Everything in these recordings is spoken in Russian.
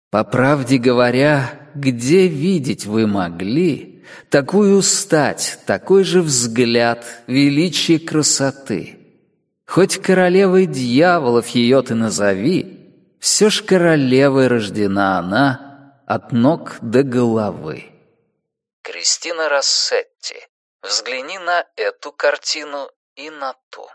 По правде говоря, где видеть вы могли такую стать, такой же взгляд, величие красоты? Хоть королевой дьяволов ее ты назови, все ж королевой рождена она от ног до головы. Кристина Рассетти. Взгляни на эту картину и на ту.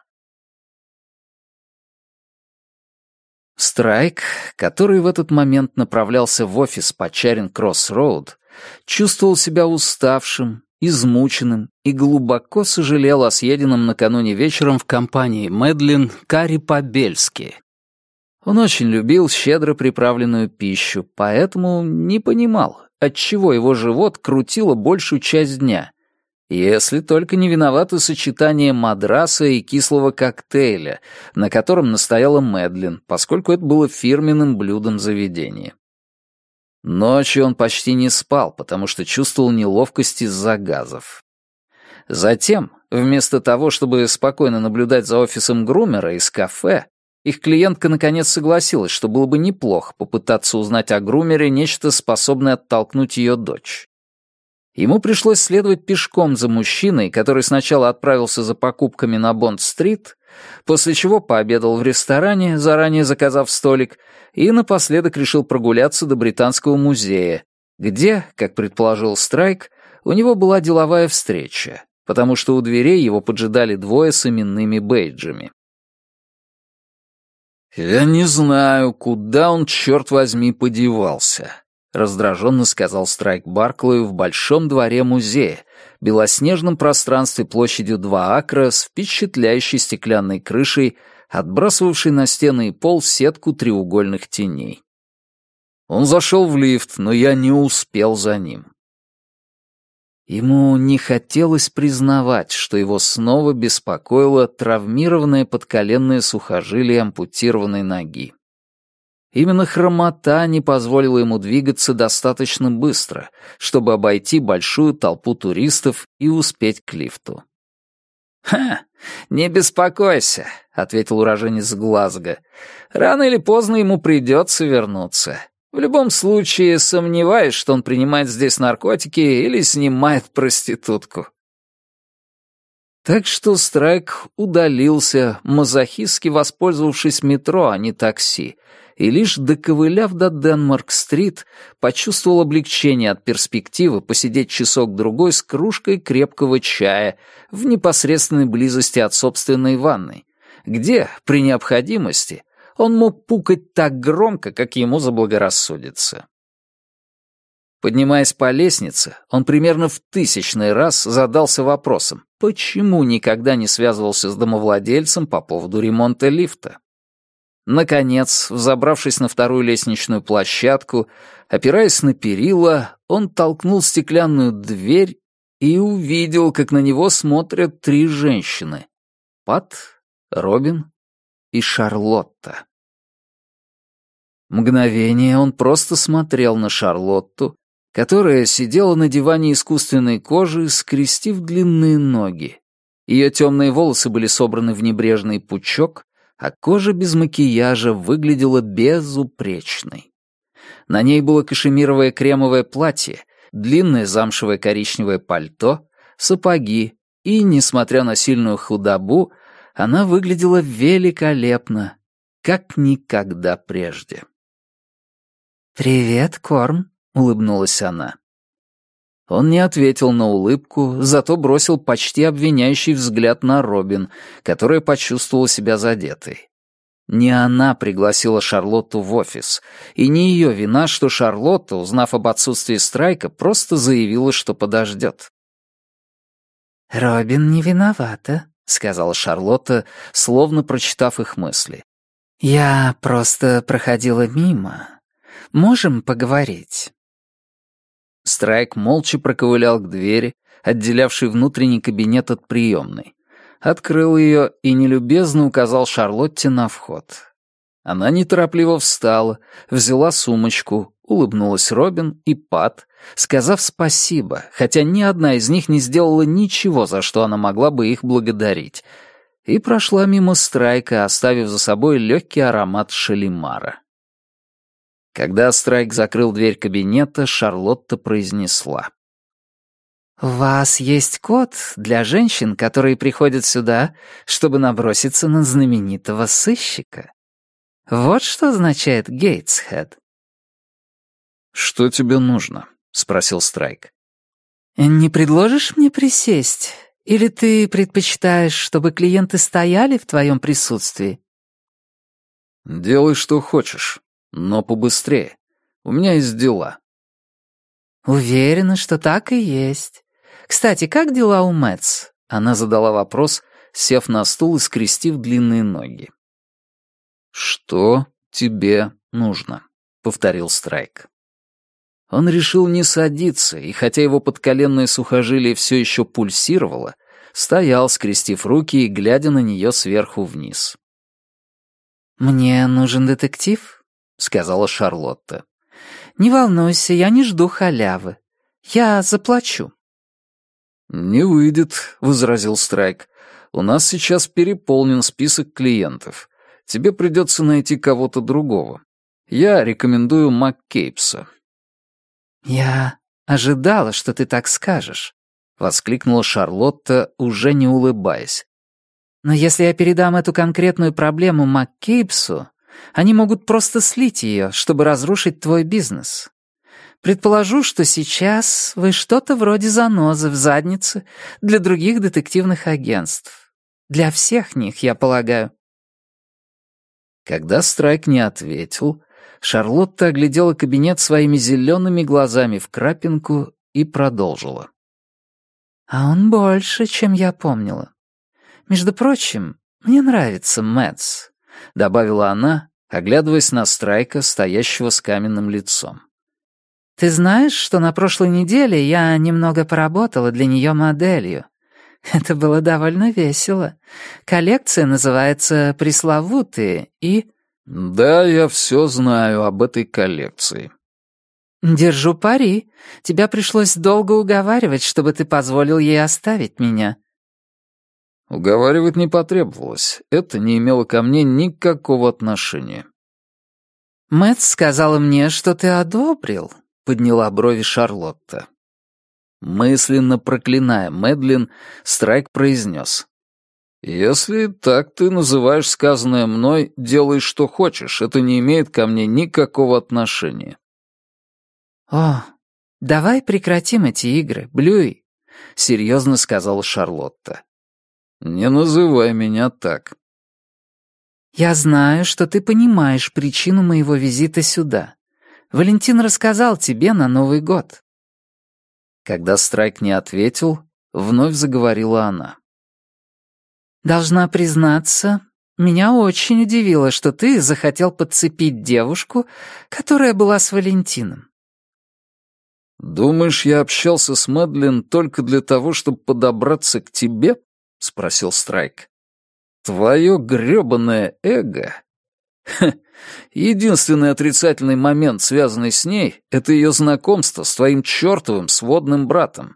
Страйк, который в этот момент направлялся в офис по Чаринг-Кросс-Роуд, чувствовал себя уставшим, измученным и глубоко сожалел о съеденном накануне вечером в компании Мэдлин карри по-бельски. Он очень любил щедро приправленную пищу, поэтому не понимал, отчего его живот крутило большую часть дня, если только не виновато сочетание мадраса и кислого коктейля, на котором настояла Мэдлин, поскольку это было фирменным блюдом заведения. Ночью он почти не спал, потому что чувствовал неловкость из-за газов. Затем, вместо того, чтобы спокойно наблюдать за офисом грумера из кафе, их клиентка наконец согласилась, что было бы неплохо попытаться узнать о грумере нечто, способное оттолкнуть ее дочь. Ему пришлось следовать пешком за мужчиной, который сначала отправился за покупками на Бонд-стрит, после чего пообедал в ресторане, заранее заказав столик, и напоследок решил прогуляться до Британского музея, где, как предположил Страйк, у него была деловая встреча, потому что у дверей его поджидали двое с именными бейджами. «Я не знаю, куда он, черт возьми, подевался», — раздраженно сказал Страйк Барклаю в большом дворе музея, белоснежном пространстве площадью 2 акра с впечатляющей стеклянной крышей, отбрасывавшей на стены и пол сетку треугольных теней. Он зашел в лифт, но я не успел за ним. Ему не хотелось признавать, что его снова беспокоило травмированное подколенное сухожилие ампутированной ноги. Именно хромота не позволила ему двигаться достаточно быстро, чтобы обойти большую толпу туристов и успеть к лифту. «Ха, не беспокойся», — ответил уроженец Глазго. «Рано или поздно ему придется вернуться. В любом случае, сомневаюсь, что он принимает здесь наркотики или снимает проститутку». Так что Страйк удалился, мазохистски воспользовавшись метро, а не такси, и лишь доковыляв до Денмарк-стрит, почувствовал облегчение от перспективы посидеть часок-другой с кружкой крепкого чая в непосредственной близости от собственной ванной, где, при необходимости, он мог пукать так громко, как ему заблагорассудится. Поднимаясь по лестнице, он примерно в 1000-й раз задался вопросом, почему никогда не связывался с домовладельцем по поводу ремонта лифта. Наконец, взобравшись на вторую лестничную площадку, опираясь на перила, он толкнул стеклянную дверь и увидел, как на него смотрят 3 женщины — Пат, Робин и Шарлотта. Мгновение он просто смотрел на Шарлотту, которая сидела на диване искусственной кожи, скрестив длинные ноги. Ее темные волосы были собраны в небрежный пучок, а кожа без макияжа выглядела безупречной. На ней было кашемировое кремовое платье, длинное замшевое коричневое пальто, сапоги, и, несмотря на сильную худобу, она выглядела великолепно, как никогда прежде. «Привет, Корм», — улыбнулась она. Он не ответил на улыбку, зато бросил почти обвиняющий взгляд на Робин, которая почувствовала себя задетой. Не она пригласила Шарлотту в офис, и не ее вина, что Шарлотта, узнав об отсутствии Страйка, просто заявила, что подождет. «Робин не виновата», — сказала Шарлотта, словно прочитав их мысли. «Я просто проходила мимо. Можем поговорить?» Страйк молча проковылял к двери, отделявшей внутренний кабинет от приемной. Открыл ее и нелюбезно указал Шарлотте на вход. Она неторопливо встала, взяла сумочку, улыбнулась Робин и Пат, сказав спасибо, хотя ни одна из них не сделала ничего, за что она могла бы их благодарить, и прошла мимо Страйка, оставив за собой легкий аромат шалимара. Когда Страйк закрыл дверь кабинета, Шарлотта произнесла: «У вас есть код для женщин, которые приходят сюда, чтобы наброситься на знаменитого сыщика? Вот что означает Гейтсхед». «Что тебе нужно?» — спросил Страйк. «Не предложишь мне присесть? Или ты предпочитаешь, чтобы клиенты стояли в твоем присутствии?» «Делай, что хочешь, но побыстрее. У меня есть дела». «Уверена, что так и есть. Кстати, как дела у Мэтс?» Она задала вопрос, сев на стул и скрестив длинные ноги. «Что тебе нужно?» — повторил Страйк. Он решил не садиться, и хотя его подколенное сухожилие все еще пульсировало, стоял, скрестив руки и глядя на нее сверху вниз. «Мне нужен детектив», — сказала Шарлотта. «Не волнуйся, я не жду халявы. Я заплачу». «Не выйдет», — возразил Страйк. «У нас сейчас переполнен список клиентов. Тебе придется найти кого-то другого. Я рекомендую МакКейбса». «Я ожидала, что ты так скажешь», — воскликнула Шарлотта, уже не улыбаясь. «Но если я передам эту конкретную проблему МакКейбсу, они могут просто слить ее, чтобы разрушить твой бизнес. Предположу, что сейчас вы что-то вроде занозы в заднице для других детективных агентств. Для всех них, я полагаю». Когда Страйк не ответил, Шарлотта оглядела кабинет своими зелеными глазами в крапинку и продолжила. «А он больше, чем я помнила. Между прочим, мне нравится Мэтс», — добавила она, оглядываясь на Страйка, стоящего с каменным лицом. «Ты знаешь, что на прошлой неделе я немного поработала для нее моделью? Это было довольно весело. Коллекция называется «Пресловутые» и...» «Да, я все знаю об этой коллекции». «Держу пари. Тебя пришлось долго уговаривать, чтобы ты позволил ей оставить меня». Уговаривать не потребовалось. Это не имело ко мне никакого отношения. «Мэтт сказала мне, что ты одобрил», — подняла брови Шарлотта. Мысленно проклиная Мэдлин, Страйк произнес: «Если так ты называешь сказанное мной, делай, что хочешь, это не имеет ко мне никакого отношения». «О, давай прекратим эти игры, Блюи», — серьезно сказала Шарлотта. «Не называй меня так». «Я знаю, что ты понимаешь причину моего визита сюда. Валентин рассказал тебе на Новый год». Когда Страйк не ответил, вновь заговорила она. «Должна признаться, меня очень удивило, что ты захотел подцепить девушку, которая была с Валентином». «Думаешь, я общался с Мэдлин только для того, чтобы подобраться к тебе?» — спросил Страйк. «Твое грёбаное эго...» Ха, единственный отрицательный момент, связанный с ней, это ее знакомство с твоим чертовым сводным братом.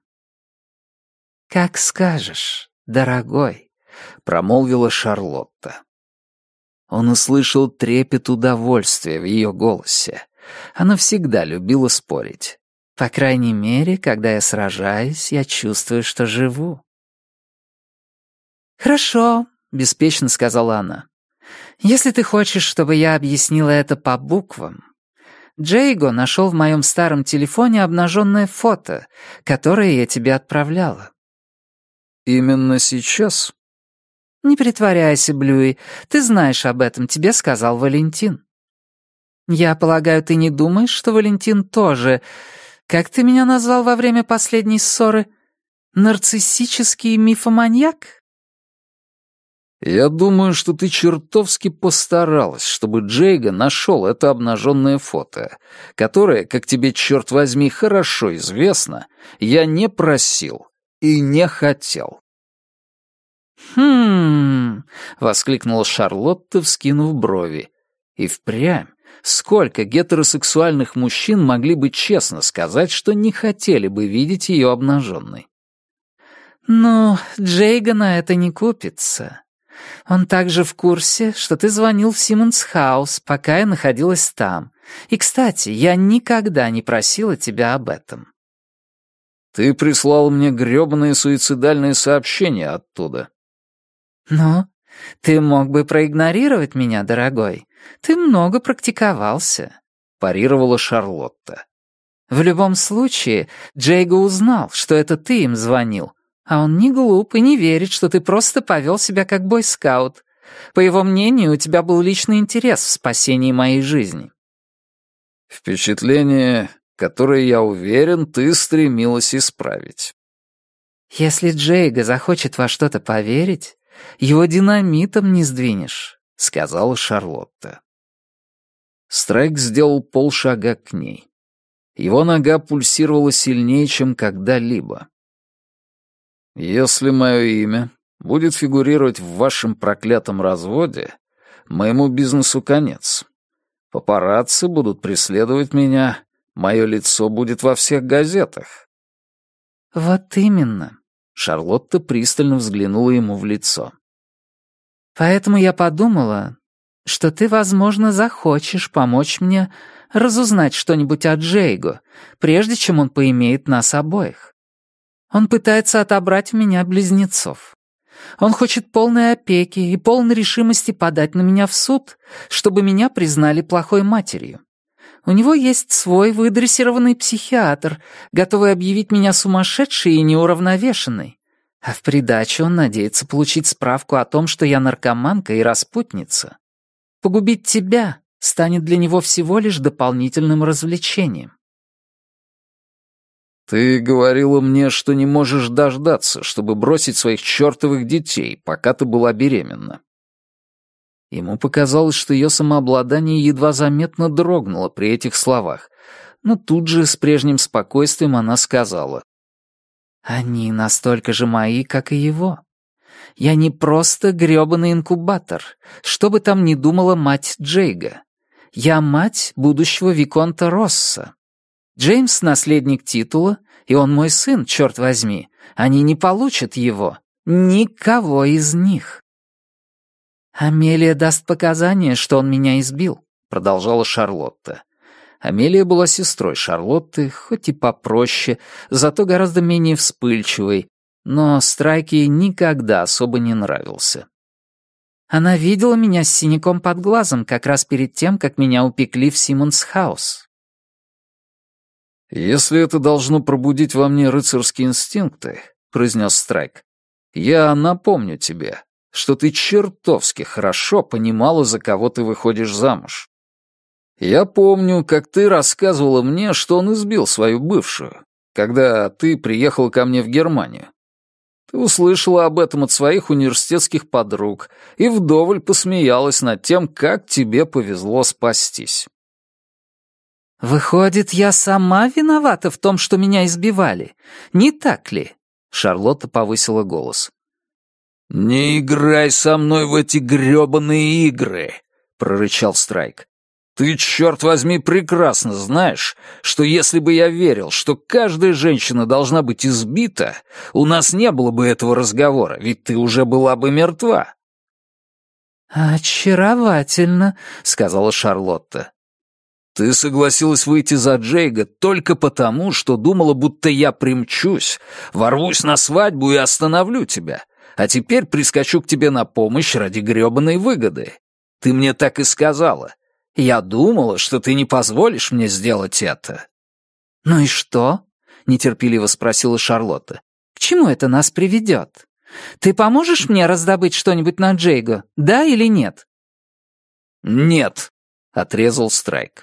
«Как скажешь, дорогой», — промолвила Шарлотта. Он услышал трепет удовольствия в ее голосе. Она всегда любила спорить. По крайней мере, когда я сражаюсь, я чувствую, что живу. «Хорошо», — беспечно сказала она. «Если ты хочешь, чтобы я объяснила это по буквам. Джейго нашел в моем старом телефоне обнаженное фото, которое я тебе отправляла». «Именно сейчас?» «Не притворяйся, Блюи. Ты знаешь об этом, тебе сказал Валентин». «Я полагаю, ты не думаешь, что Валентин тоже... Как ты меня назвал во время последней ссоры? Нарциссический мифоманьяк?» «Я думаю, что ты чертовски постаралась, чтобы Джейго нашел это обнаженное фото, которое, как тебе, черт возьми, хорошо известно, я не просил и не хотел». «Хм...» — воскликнула Шарлотта, вскинув брови. И впрямь, сколько гетеросексуальных мужчин могли бы честно сказать, что не хотели бы видеть ее обнаженной? «Ну, Джейго на это не купится. Он также в курсе, что ты звонил в Симмонс Хаус, пока я находилась там, И, кстати, я никогда не просила тебя об этом». «Ты прислал мне грёбаные суицидальные сообщения оттуда». «Ну, ты мог бы проигнорировать меня, дорогой. Ты много практиковался», — парировала Шарлотта. «В любом случае, Джейго узнал, что это ты им звонил, а он не глуп и не верит, что ты просто повел себя как бойскаут. По его мнению, у тебя был личный интерес в спасении моей жизни». «Впечатление, которое, я уверен, ты стремилась исправить». «Если Джейго захочет во что-то поверить, его динамитом не сдвинешь», — сказала Шарлотта. Страйк сделал полшага к ней. Его нога пульсировала сильнее, чем когда-либо. «Если мое имя будет фигурировать в вашем проклятом разводе, моему бизнесу конец. Папарацци будут преследовать меня, мое лицо будет во всех газетах». «Вот именно», — Шарлотта пристально взглянула ему в лицо. «Поэтому я подумала, что ты, возможно, захочешь помочь мне разузнать что-нибудь о Джейго, прежде чем он поимеет нас обоих. Он пытается отобрать у меня близнецов. Он хочет полной опеки и полной решимости подать на меня в суд, чтобы меня признали плохой матерью. У него есть свой выдрессированный психиатр, готовый объявить меня сумасшедшей и неуравновешенной. А в придачу он надеется получить справку о том, что я наркоманка и распутница. Погубить тебя станет для него всего лишь дополнительным развлечением». «Ты говорила мне, что не можешь дождаться, чтобы бросить своих чертовых детей, пока ты была беременна». Ему показалось, что ее самообладание едва заметно дрогнуло при этих словах, но тут же с прежним спокойствием она сказала: «Они настолько же мои, как и его. Я не просто грёбаный инкубатор, что бы там ни думала мать Джейга. Я мать будущего виконта Росса. Джеймс — наследник титула, и он мой сын, черт возьми. Они не получат его. Никого из них». «Амелия даст показания, что он меня избил», — продолжала Шарлотта. Амелия была сестрой Шарлотты, хоть и попроще, зато гораздо менее вспыльчивой, но Страйк ей никогда особо не нравился. «Она видела меня с синяком под глазом как раз перед тем, как меня упекли в Симмонс-хаус». «Если это должно пробудить во мне рыцарские инстинкты», — произнес Страйк, — «я напомню тебе, что ты чертовски хорошо понимала, за кого ты выходишь замуж. Я помню, как ты рассказывала мне, что он избил свою бывшую, когда ты приехала ко мне в Германию. Ты услышала об этом от своих университетских подруг и вдоволь посмеялась над тем, как тебе повезло спастись». «Выходит, я сама виновата в том, что меня избивали, не так ли?» Шарлотта повысила голос. «Не играй со мной в эти грёбаные игры», — прорычал Страйк. «Ты, черт возьми, прекрасно знаешь, что если бы я верил, что каждая женщина должна быть избита, у нас не было бы этого разговора, ведь ты уже была бы мертва». «Очаровательно», — сказала Шарлотта. «Ты согласилась выйти за Джейга только потому, что думала, будто я примчусь, ворвусь на свадьбу и остановлю тебя, а теперь прискочу к тебе на помощь ради грёбаной выгоды. Ты мне так и сказала. Я думала, что ты не позволишь мне сделать это». «Ну и что?» — нетерпеливо спросила Шарлотта. «К чему это нас приведет? Ты поможешь мне раздобыть что-нибудь на Джейго, да или нет?» «Нет», — отрезал Страйк.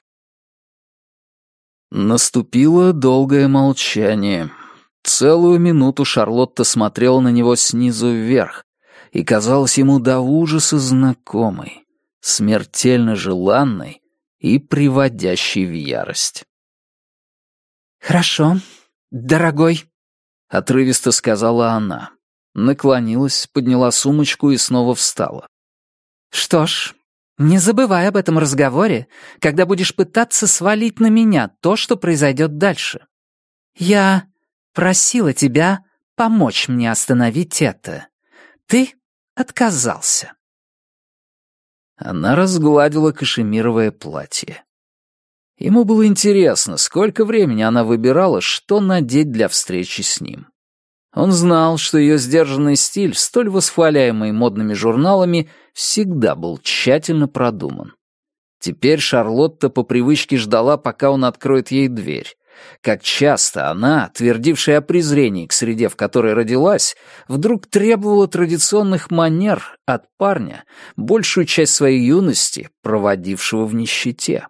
Наступило долгое молчание. Целую минуту Шарлотта смотрела на него снизу вверх и казалась ему до ужаса знакомой, смертельно желанной и приводящей в ярость. «Хорошо, дорогой», — отрывисто сказала она. Наклонилась, подняла сумочку и снова встала. «Что ж, не забывай об этом разговоре, когда будешь пытаться свалить на меня то, что произойдет дальше. Я просила тебя помочь мне остановить это. Ты отказался». Она разгладила кашемировое платье. Ему было интересно, сколько времени она выбирала, что надеть для встречи с ним. Он знал, что ее сдержанный стиль, столь восхваляемый модными журналами, всегда был тщательно продуман. Теперь Шарлотта по привычке ждала, пока он откроет ей дверь. Как часто она, твердившая о презрении к среде, в которой родилась, вдруг требовала традиционных манер от парня, большую часть своей юности, проводившего в нищете.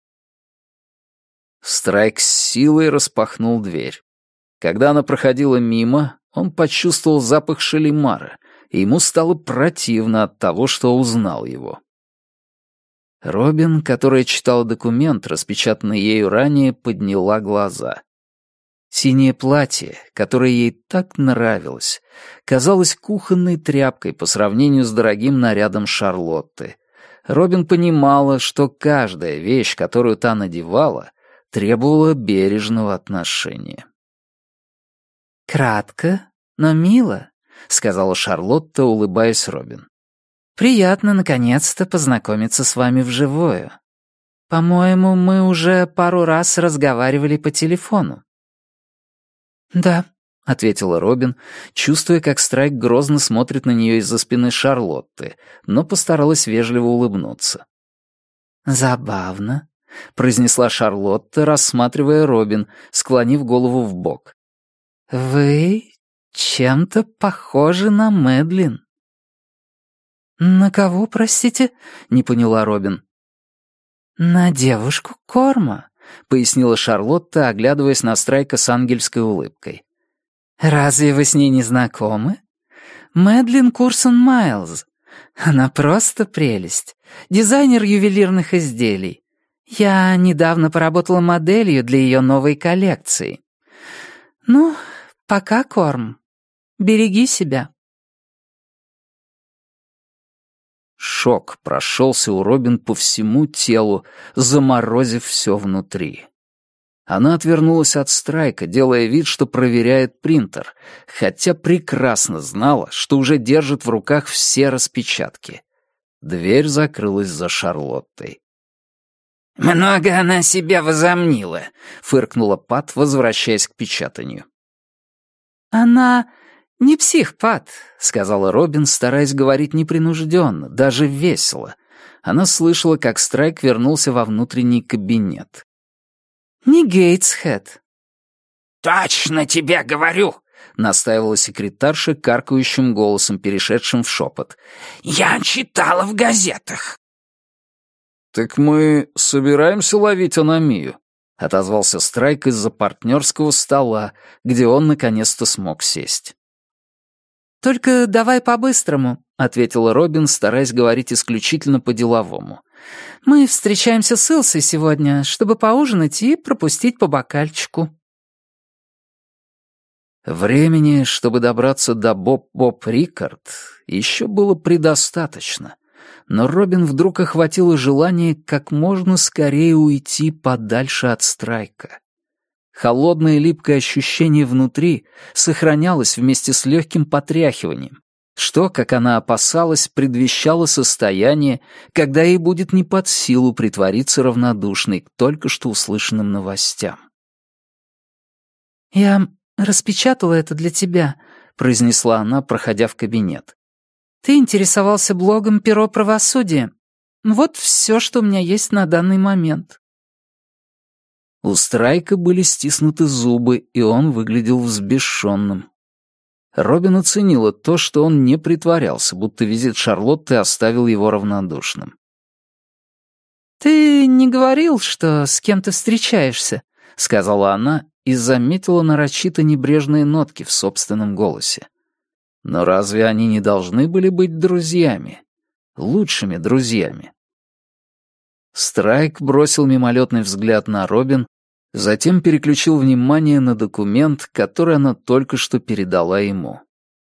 Страйк с силой распахнул дверь. Когда она проходила мимо, он почувствовал запах Шалимара, и ему стало противно от того, что узнал его. Робин, которая читала документ, распечатанный ею ранее, подняла глаза. Синее платье, которое ей так нравилось, казалось кухонной тряпкой по сравнению с дорогим нарядом Шарлотты. Робин понимала, что каждая вещь, которую та надевала, требовала бережного отношения. «Кратко, но мило», — сказала Шарлотта, улыбаясь Робин. «Приятно, наконец-то, познакомиться с вами вживую. По-моему, мы уже пару раз разговаривали по телефону». «Да», — ответила Робин, чувствуя, как Страйк грозно смотрит на нее из-за спины Шарлотты, но постаралась вежливо улыбнуться. «Забавно», — произнесла Шарлотта, рассматривая Робин, склонив голову вбок. «Вы чем-то похожи на Мэдлин». «На кого, простите?» — не поняла Робин. «На девушку Корма», — пояснила Шарлотта, оглядываясь на Страйка с ангельской улыбкой. «Разве вы с ней не знакомы? Мэдлин Курсон Майлз. Она просто прелесть. Дизайнер ювелирных изделий. Я недавно поработала моделью для ее новой коллекции. Ну, пока, Корм. Береги себя». Шок прошелся у Робин по всему телу, заморозив все внутри. Она отвернулась от Страйка, делая вид, что проверяет принтер, хотя прекрасно знала, что уже держит в руках все распечатки. Дверь закрылась за Шарлоттой. «Много она себя возомнила», — фыркнула Пат, возвращаясь к печатанию. «Она не псих, Пат», — сказала Робин, стараясь говорить непринужденно, даже весело. Она слышала, как Страйк вернулся во внутренний кабинет. «Не Гейтсхед». «Точно тебе говорю», — настаивала секретарша каркающим голосом, перешедшим в шепот. «Я читала в газетах». «Так мы собираемся ловить аномию», — отозвался Страйк из-за партнерского стола, где он наконец-то смог сесть. «Только давай по-быстрому», — ответила Робин, стараясь говорить исключительно по-деловому. «Мы встречаемся с Илсой сегодня, чтобы поужинать и пропустить по бокальчику». Времени, чтобы добраться до Боб Рикард, еще было предостаточно, но Робин вдруг охватило желание как можно скорее уйти подальше от Страйка. Холодное липкое ощущение внутри сохранялось вместе с легким потряхиванием, что, как она опасалась, предвещало состояние, когда ей будет не под силу притвориться равнодушной к только что услышанным новостям. «Я распечатала это для тебя», — произнесла она, проходя в кабинет. «Ты интересовался блогом «Перо правосудия». Вот все, что у меня есть на данный момент». У Страйка были стиснуты зубы, и он выглядел взбешенным. Робин оценила то, что он не притворялся, будто визит Шарлотты оставил его равнодушным. «Ты не говорил, что с кем-то встречаешься?» — сказала она и заметила нарочито небрежные нотки в собственном голосе. Но разве они не должны были быть друзьями? Лучшими друзьями? Страйк бросил мимолетный взгляд на Робин, затем переключил внимание на документ, который она только что передала ему.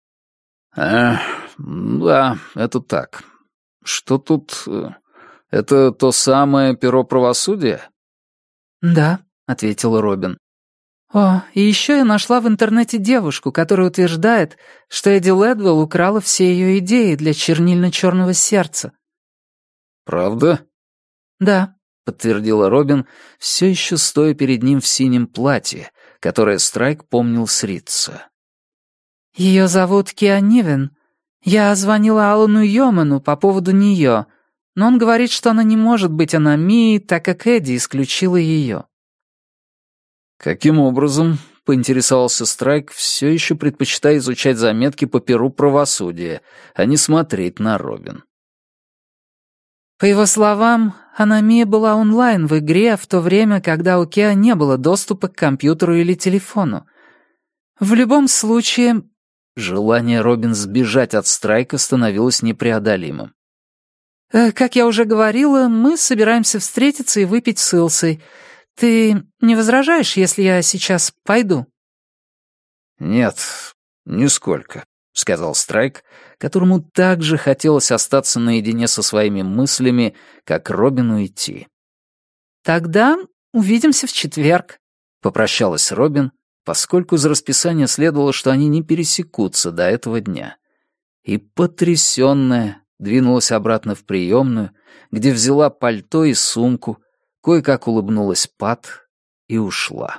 Да, это так. Что тут... Это то самое перо правосудия?» «Да», — ответила Робин. «О, и еще я нашла в интернете девушку, которая утверждает, что Эдди Лэдвелл украла все ее идеи для чернильно-черного сердца». «Правда?» «Да. — подтвердила Робин, все еще стоя перед ним в синем платье, которое Страйк помнил с Ритца. «Ее зовут Киа Нивен. Я звонила Алану Йоману по поводу нее, но он говорит, что она не может быть Аномией, так как Эдди исключила ее». «Каким образом?» — поинтересовался Страйк, все еще предпочитая изучать заметки по перу правосудия, а не смотреть на Робин. По его словам, Аномия была онлайн в игре в то время, когда у Киа не было доступа к компьютеру или телефону. В любом случае... Желание Робин сбежать от Страйка становилось непреодолимым. «Как я уже говорила, мы собираемся встретиться и выпить с Илсой. Ты не возражаешь, если я сейчас пойду?» «Нет, нисколько», — сказал Страйк, которому так же хотелось остаться наедине со своими мыслями, как Робин уйти. «Тогда увидимся в четверг», — попрощалась Робин, поскольку из расписания следовало, что они не пересекутся до этого дня. И потрясённая двинулась обратно в приёмную, где взяла пальто и сумку, кое-как улыбнулась Пат и ушла.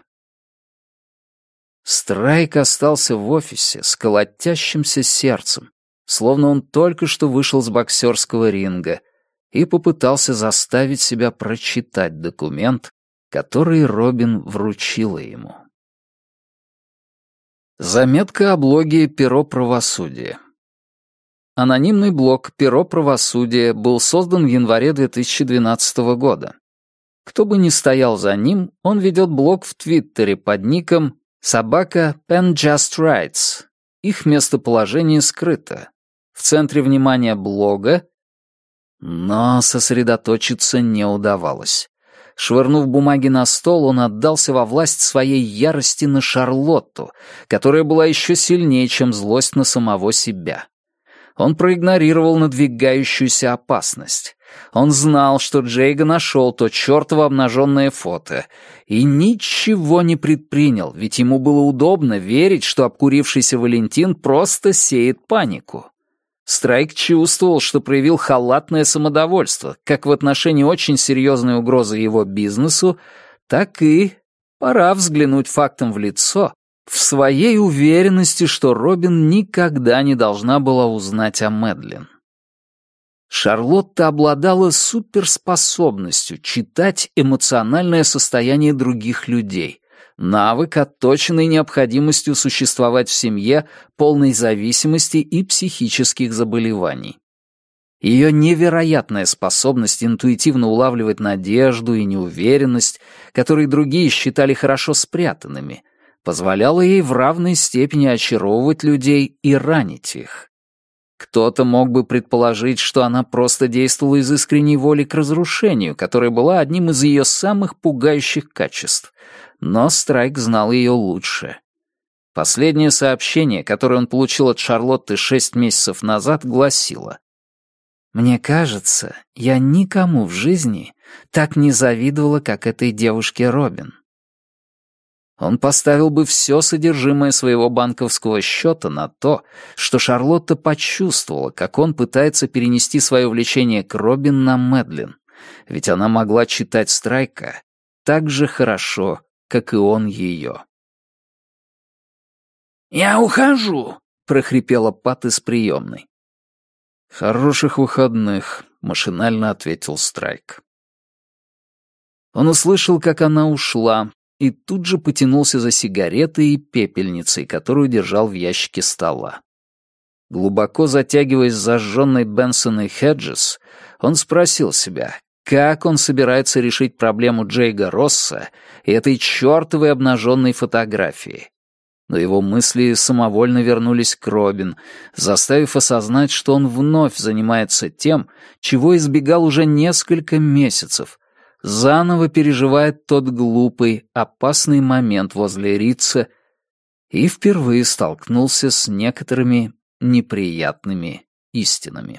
Страйк остался в офисе с колотящимся сердцем, словно он только что вышел с боксерского ринга, и попытался заставить себя прочитать документ, который Робин вручила ему. Заметка о блоге «Перо правосудия». Анонимный блог «Перо правосудия» был создан в январе 2012 года. Кто бы ни стоял за ним, он ведет блог в Твиттере под ником @PenJustRights. Их местоположение скрыто. В центре внимания блога, но сосредоточиться не удавалось. Швырнув бумаги на стол, он отдался во власть своей ярости на Шарлотту, которая была еще сильнее, чем злость на самого себя. Он проигнорировал надвигающуюся опасность. Он знал, что Джейга нашел то чертово обнаженное фото, и ничего не предпринял, ведь ему было удобно верить, что обкурившийся Валентин просто сеет панику. Страйк чувствовал, что проявил халатное самодовольство, как в отношении очень серьезной угрозы его бизнесу, так и, пора взглянуть фактам в лицо, в своей уверенности, что Робин никогда не должна была узнать о Мэдлин. Шарлотта обладала суперспособностью читать эмоциональное состояние других людей, навык, отточенный необходимостью существовать в семье, полной зависимости и психических заболеваний. Ее невероятная способность интуитивно улавливать надежду и неуверенность, которые другие считали хорошо спрятанными, позволяла ей в равной степени очаровывать людей и ранить их. Кто-то мог бы предположить, что она просто действовала из искренней воли к разрушению, которая была одним из ее самых пугающих качеств. Но Страйк знал ее лучше. Последнее сообщение, которое он получил от Шарлотты 6 месяцев назад, гласило: «Мне кажется, я никому в жизни так не завидовала, как этой девушке Робин». Он поставил бы все содержимое своего банковского счета на то, что Шарлотта почувствовала, как он пытается перенести свое влечение к Робин на Мэдлин, ведь она могла читать Страйка так же хорошо, как и он ее. «Я ухожу», — прохрипела Пат из приемной. «Хороших выходных», — машинально ответил Страйк. Он услышал, как она ушла, и тут же потянулся за сигаретой и пепельницей, которую держал в ящике стола. Глубоко затягиваясь зажженной Бенсоной Хеджес, он спросил себя, как он собирается решить проблему Джейга Росса и этой чертовой обнаженной фотографии. Но его мысли самовольно вернулись к Робин, заставив осознать, что он вновь занимается тем, чего избегал уже несколько месяцев, заново переживает тот глупый, опасный момент возле Ритца и впервые столкнулся с некоторыми неприятными истинами.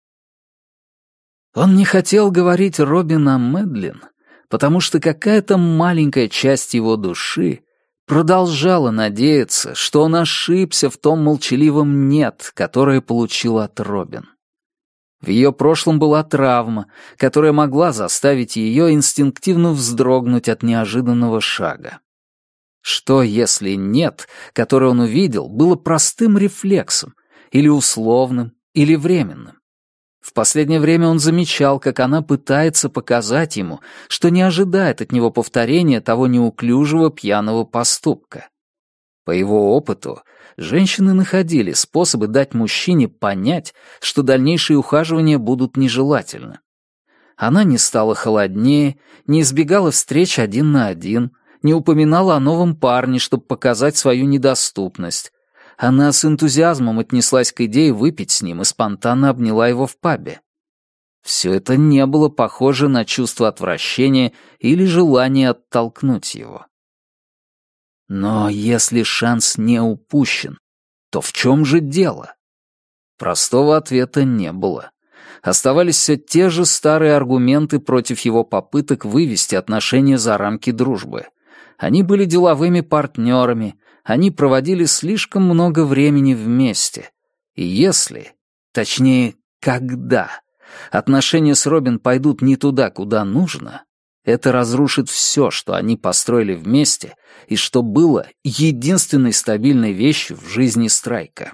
Он не хотел говорить Робин о Мэдлин, потому что какая-то маленькая часть его души продолжала надеяться, что он ошибся в том молчаливом «нет», которое получил от Робин. В ее прошлом была травма, которая могла заставить ее инстинктивно вздрогнуть от неожиданного шага. Что, если «нет», которое он увидел, было простым рефлексом, или условным, или временным? В последнее время он замечал, как она пытается показать ему, что не ожидает от него повторения того неуклюжего пьяного поступка. По его опыту, женщины находили способы дать мужчине понять, что дальнейшие ухаживания будут нежелательны. Она не стала холоднее, не избегала встреч один на один, не упоминала о новом парне, чтобы показать свою недоступность. Она с энтузиазмом отнеслась к идее выпить с ним и спонтанно обняла его в пабе. Все это не было похоже на чувство отвращения или желание оттолкнуть его. Но если шанс не упущен, то в чем же дело? Простого ответа не было. Оставались все те же старые аргументы против его попыток вывести отношения за рамки дружбы. Они были деловыми партнерами, они проводили слишком много времени вместе. И если, точнее, когда отношения с Робин пойдут не туда, куда нужно, это разрушит все, что они построили вместе и что было единственной стабильной вещью в жизни Страйка.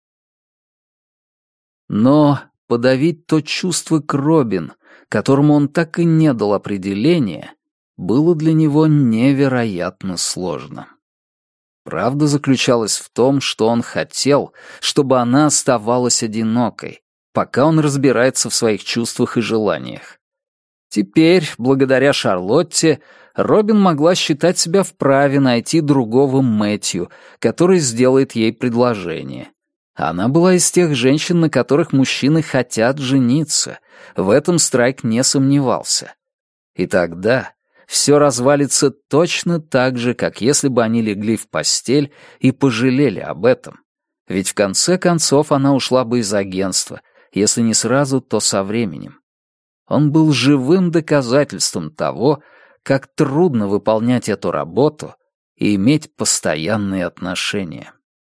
Но подавить то чувство к Робин, которому он так и не дал определения, было для него невероятно сложно. Правда заключалась в том, что он хотел, чтобы она оставалась одинокой, пока он разбирается в своих чувствах и желаниях. Теперь, благодаря Шарлотте, Робин могла считать себя вправе найти другого Мэтью, который сделает ей предложение. Она была из тех женщин, на которых мужчины хотят жениться. В этом Страйк не сомневался. И тогда все развалится точно так же, как если бы они легли в постель и пожалели об этом. Ведь в конце концов она ушла бы из агентства, если не сразу, то со временем. Он был живым доказательством того, как трудно выполнять эту работу и иметь постоянные отношения.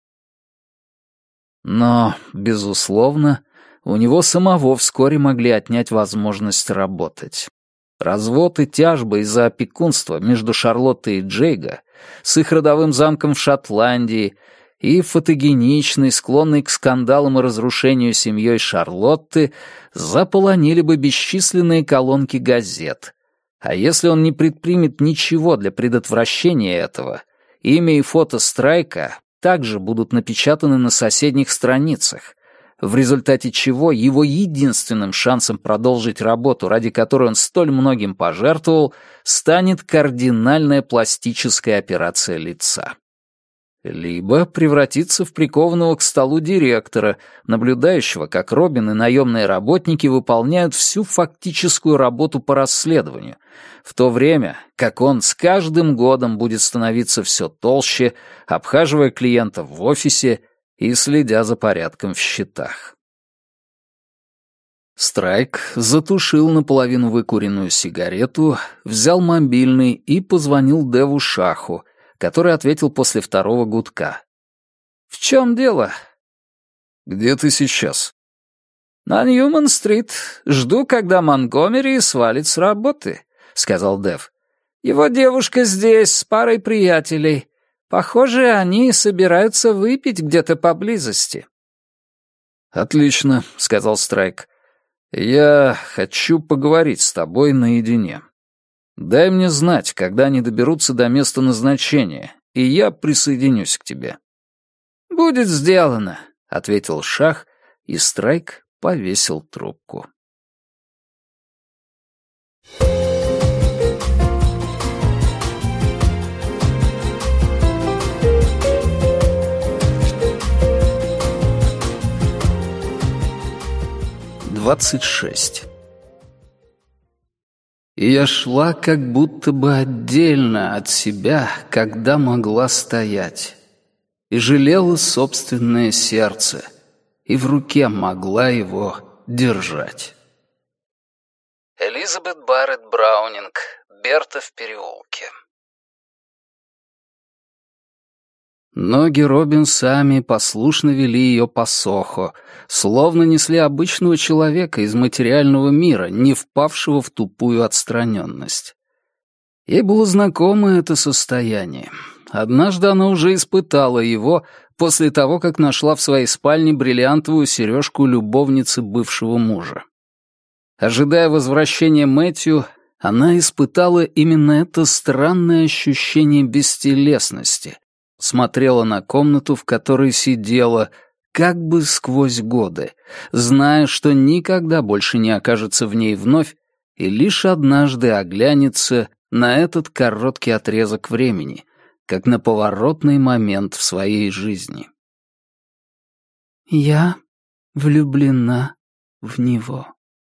Но, безусловно, у него самого вскоре могли отнять возможность работать. Развод и тяжба из-за опекунства между Шарлоттой и Джейго, с их родовым замком в Шотландии и фотогеничной, склонной к скандалам и разрушению семьей Шарлотты заполонили бы бесчисленные колонки газет. А если он не предпримет ничего для предотвращения этого, имя и фото Страйка также будут напечатаны на соседних страницах, в результате чего его единственным шансом продолжить работу, ради которой он столь многим пожертвовал, станет кардинальная пластическая операция лица. Либо превратиться в прикованного к столу директора, наблюдающего, как Робин и наемные работники выполняют всю фактическую работу по расследованию, в то время как он с каждым годом будет становиться все толще, обхаживая клиентов в офисе и следя за порядком в счетах. Страйк затушил наполовину выкуренную сигарету, взял мобильный и позвонил Деву Шаху, который ответил после второго гудка. «В чем дело?» «Где ты сейчас?» «На Ньюман-стрит. Жду, когда Монгомери свалит с работы», — сказал Дев. «Его девушка здесь с парой приятелей. Похоже, они собираются выпить где-то поблизости». «Отлично», — сказал Страйк. «Я хочу поговорить с тобой наедине. Дай мне знать, когда они доберутся до места назначения, и я присоединюсь к тебе». «Будет сделано», — ответил Шах, и Страйк повесил трубку. Двадцать шесть. И я шла как будто бы отдельно от себя, когда могла стоять, и жалела собственное сердце, и в руке могла его держать. Элизабет Барретт Браунинг, Берта в переулке. Ноги Робин сами послушно вели ее по Сохо, словно несли обычного человека из материального мира, не впавшего в тупую отстраненность. Ей было знакомо это состояние. Однажды она уже испытала его после того, как нашла в своей спальне бриллиантовую сережку любовницы бывшего мужа. Ожидая возвращения Мэтью, она испытала именно это странное ощущение бестелесности, смотрела на комнату, в которой сидела, как бы сквозь годы, зная, что никогда больше не окажется в ней вновь и лишь однажды оглянется на этот короткий отрезок времени, как на поворотный момент в своей жизни. «Я влюблена в него».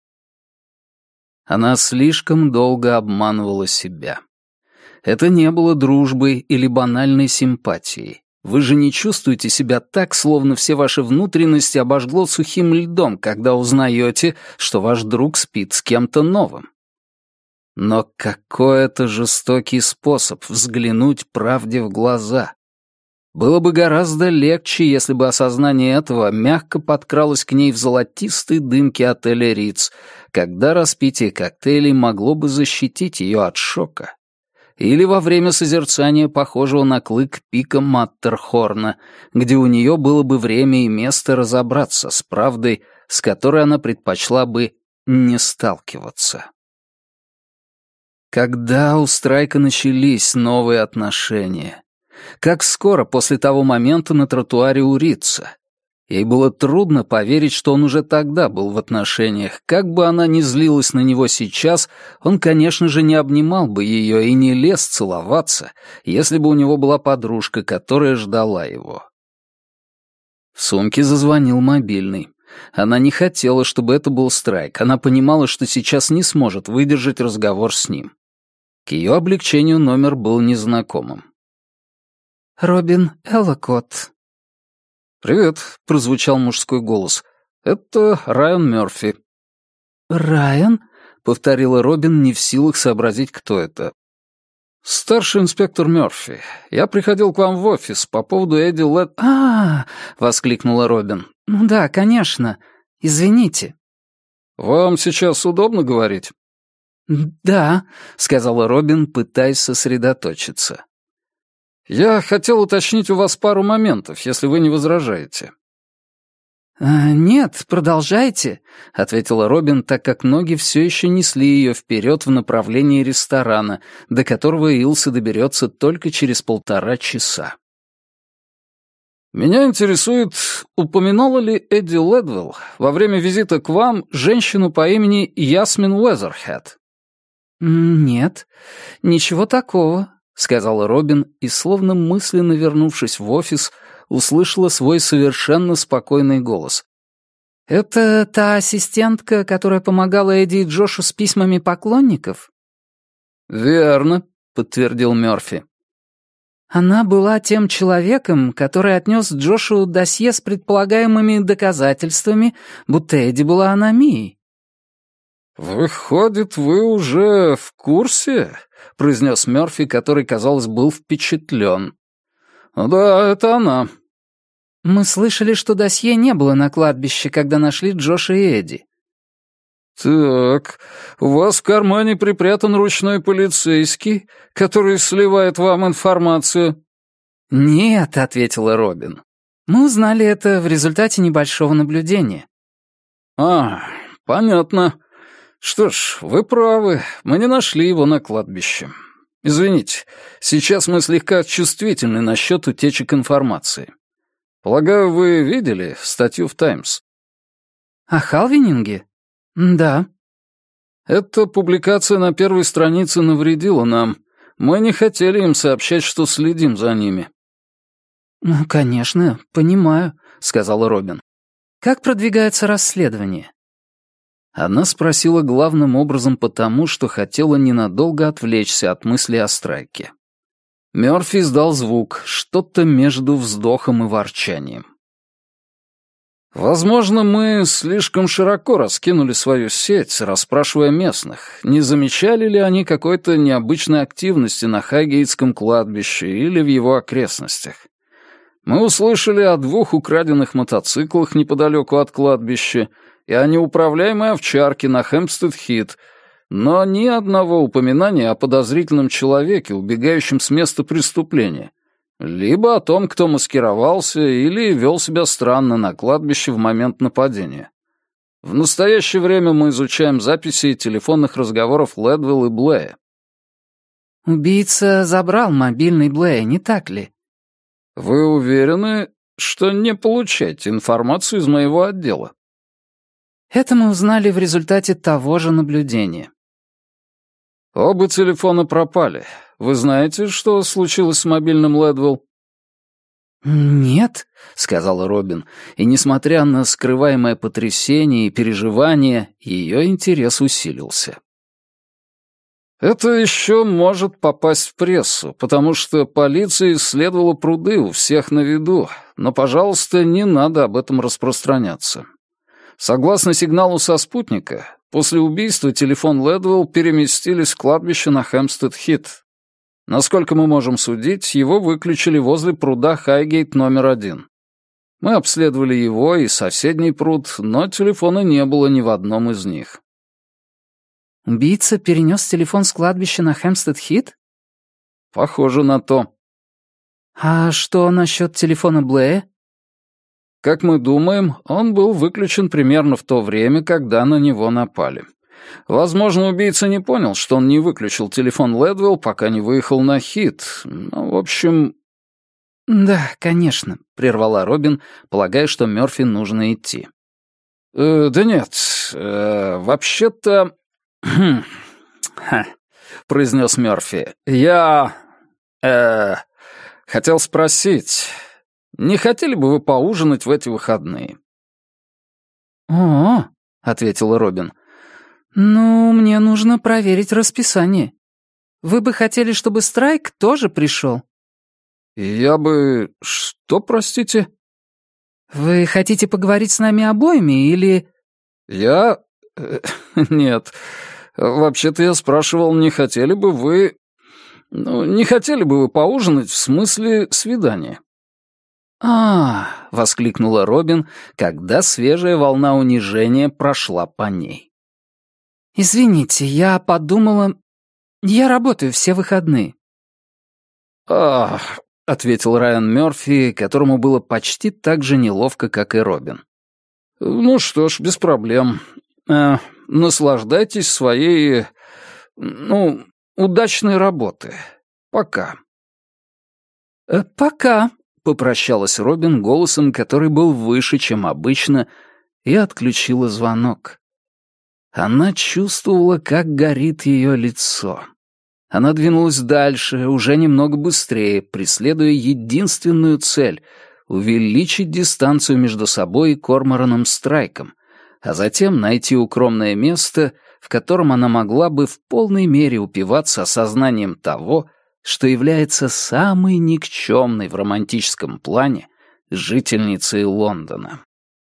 Она слишком долго обманывала себя. Это не было дружбой или банальной симпатией. Вы же не чувствуете себя так, словно все ваши внутренности обожгло сухим льдом, когда узнаете, что ваш друг спит с кем-то новым. Но какой это жестокий способ взглянуть правде в глаза. Было бы гораздо легче, если бы осознание этого мягко подкралось к ней в золотистой дымке отеля «Риц», когда распитие коктейлей могло бы защитить ее от шока. Или во время созерцания похожего на клык пика Маттерхорна, где у нее было бы время и место разобраться с правдой, с которой она предпочла бы не сталкиваться. Когда у Страйка начались новые отношения? Как скоро после того момента на тротуаре у Рица? Ей было трудно поверить, что он уже тогда был в отношениях. Как бы она ни злилась на него сейчас, он, конечно же, не обнимал бы ее и не лез целоваться, если бы у него была подружка, которая ждала его. В сумке зазвонил мобильный. Она не хотела, чтобы это был Страйк. Она понимала, что сейчас не сможет выдержать разговор с ним. К ее облегчению номер был незнакомым. «Робин Эллокотт». «Привет», — прозвучал мужской голос. «Это Райан Мёрфи». «Райан?» — повторила Робин, не в силах сообразить, кто это. «Старший инспектор Мёрфи. Я приходил к вам в офис по поводу Эдди Лед...» воскликнула Робин. «Ну да, конечно. Извините». «Вам сейчас удобно говорить?» «Да», — сказала Робин, пытаясь сосредоточиться. «Я хотел уточнить у вас пару моментов, если вы не возражаете». «Нет, продолжайте», — ответила Робин, так как ноги все еще несли ее вперед в направлении ресторана, до которого Илса доберется только через 1,5 часа. «Меня интересует, упоминала ли Эдди Ледвелл во время визита к вам женщину по имени Ясмин Уэзерхед?» «Нет, ничего такого», — сказала Робин и, словно мысленно вернувшись в офис, услышала свой совершенно спокойный голос. «Это та ассистентка, которая помогала Эдди и Джошу с письмами поклонников?» «Верно», — подтвердил Мёрфи. «Она была тем человеком, который отнес Джошу досье с предполагаемыми доказательствами, будто Эдди была аномией». «Выходит, вы уже в курсе?» — произнес Мёрфи, который, казалось, был впечатлен. «Да, это она». «Мы слышали, что досье не было на кладбище, когда нашли Джоша и Эдди». «Так, у вас в кармане припрятан ручной полицейский, который сливает вам информацию?» «Нет», — ответила Робин. «Мы узнали это в результате небольшого наблюдения». Понятно. Что ж, вы правы, мы не нашли его на кладбище. Извините, сейчас мы слегка чувствительны насчет утечек информации. Полагаю, вы видели статью в «Таймс»?» «О Халвининге?» «Да». «Эта публикация на первой странице навредила нам. Мы не хотели им сообщать, что следим за ними». «Ну, конечно, понимаю», — сказала Робин. «Как продвигается расследование?» Она спросила главным образом потому, что хотела ненадолго отвлечься от мысли о Страйке. Мёрфи издал звук, что-то между вздохом и ворчанием. «Возможно, мы слишком широко раскинули свою сеть, расспрашивая местных, не замечали ли они какой-то необычной активности на Хайгейтском кладбище или в его окрестностях. Мы услышали о 2 украденных мотоциклах неподалеку от кладбища и о неуправляемой овчарке на Хэмпстед-Хит, но ни одного упоминания о подозрительном человеке, убегающем с места преступления, либо о том, кто маскировался или вел себя странно на кладбище в момент нападения. В настоящее время мы изучаем записи телефонных разговоров Лэдвелл и Блэя. Убийца забрал мобильный Блэя, не так ли? Вы уверены, что не получаете информацию из моего отдела? Это мы узнали в результате того же наблюдения. Оба телефона пропали. Вы знаете, что случилось с мобильным Лэдвелл? «Нет», — сказала Робин, и, несмотря на скрываемое потрясение и переживание, ее интерес усилился. Это еще может попасть в прессу, потому что полиция исследовала пруды у всех на виду, но, пожалуйста, не надо об этом распространяться. Согласно сигналу со спутника, после убийства телефон Лэдвелл переместили с кладбища на Хэмпстед-Хит. Насколько мы можем судить, его выключили возле пруда Хайгейт номер 1. Мы обследовали его и соседний пруд, но телефона не было ни в одном из них. Убийца перенес телефон с кладбища на Хэмпстед-Хит? Похоже на то. А что насчет телефона Блэя? Как мы думаем, он был выключен примерно в то время, когда на него напали. Возможно, убийца не понял, что он не выключил телефон Лэдвелл, пока не выехал на Хит. Ну, в общем... «Да, конечно», — прервала Робин, полагая, что Мёрфи нужно идти. «Да нет, вообще-то...» произнес Мёрфи. «Я... хотел спросить, не хотели бы вы поужинать в эти выходные?» «О-о», — ответила Робин. «Ну, мне нужно проверить расписание. Вы бы хотели, чтобы Страйк тоже пришел?» «Я бы... Что, простите?» «Вы хотите поговорить с нами обоими, или...» «Я... Нет. Вообще-то я спрашивал, не хотели бы вы... Ну, не хотели бы вы поужинать в смысле свидания?» Воскликнула Робин, когда свежая волна унижения прошла по ней. «Извините, я подумала... Я работаю все выходные». Ответил Райан Мёрфи, которому было почти так же неловко, как и Робин. «Ну что ж, без проблем. Наслаждайтесь своей... удачной работой. Пока». «Пока», — попрощалась Робин голосом, который был выше, чем обычно, и отключила звонок. Она чувствовала, как горит ее лицо. Она двинулась дальше, уже немного быстрее, преследуя единственную цель — увеличить дистанцию между собой и Кормораном Страйком, а затем найти укромное место, в котором она могла бы в полной мере упиваться осознанием того, что является самой никчемной в романтическом плане жительницей Лондона.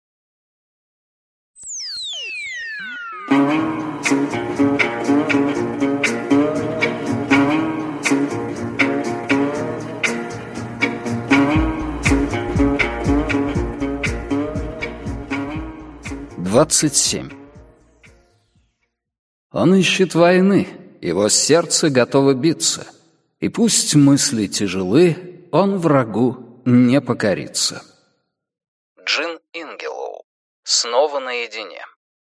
Он ищет войны, его сердце готово биться, и пусть мысли тяжелы, он врагу не покорится. Джин Ингелоу. Снова наедине.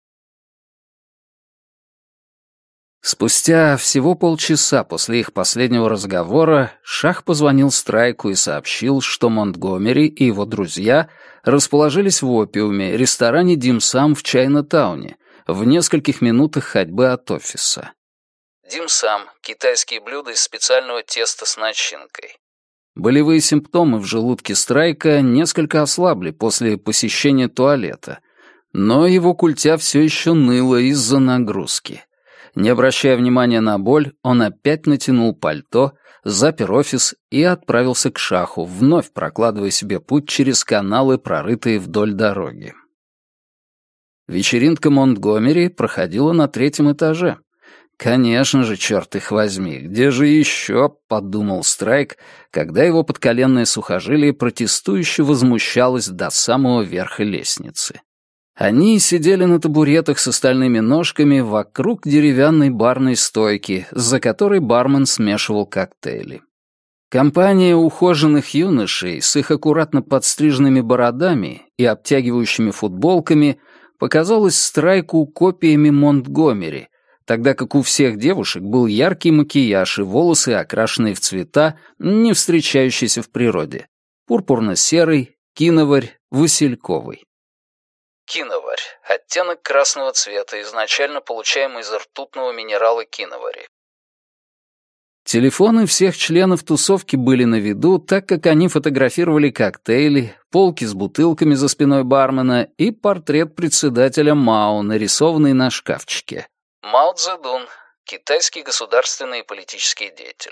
Спустя всего полчаса после их последнего разговора Шах позвонил Страйку и сообщил, что Монтгомери и его друзья расположились в опиуме, ресторане «Дим-Сам» в Чайна-тауне, в нескольких минутах ходьбы от офиса. Дим-Сам — китайские блюда из специального теста с начинкой. Болевые симптомы в желудке Страйка несколько ослабли после посещения туалета, но его культя все еще ныла из-за нагрузки. Не обращая внимания на боль, он опять натянул пальто, запер офис и отправился к Шаху, вновь прокладывая себе путь через каналы, прорытые вдоль дороги. Вечеринка Монтгомери проходила на 3-м этаже. «Конечно же, черт их возьми, где же еще?» — подумал Страйк, когда его подколенное сухожилие протестующе возмущалось до самого верха лестницы. Они сидели на табуретах с остальными ножками вокруг деревянной барной стойки, за которой бармен смешивал коктейли. Компания ухоженных юношей с их аккуратно подстриженными бородами и обтягивающими футболками показалась Страйку копиями Монтгомери, тогда как у всех девушек был яркий макияж и волосы, окрашенные в цвета, не встречающиеся в природе. Пурпурно-серый, киноварь, васильковый. Киноварь — оттенок красного цвета, изначально получаемый из ртутного минерала киновари. Телефоны всех членов тусовки были на виду, так как они фотографировали коктейли, полки с бутылками за спиной бармена и портрет председателя Мао, нарисованный на шкафчике. Мао Цзэдун, китайский государственный и политический деятель.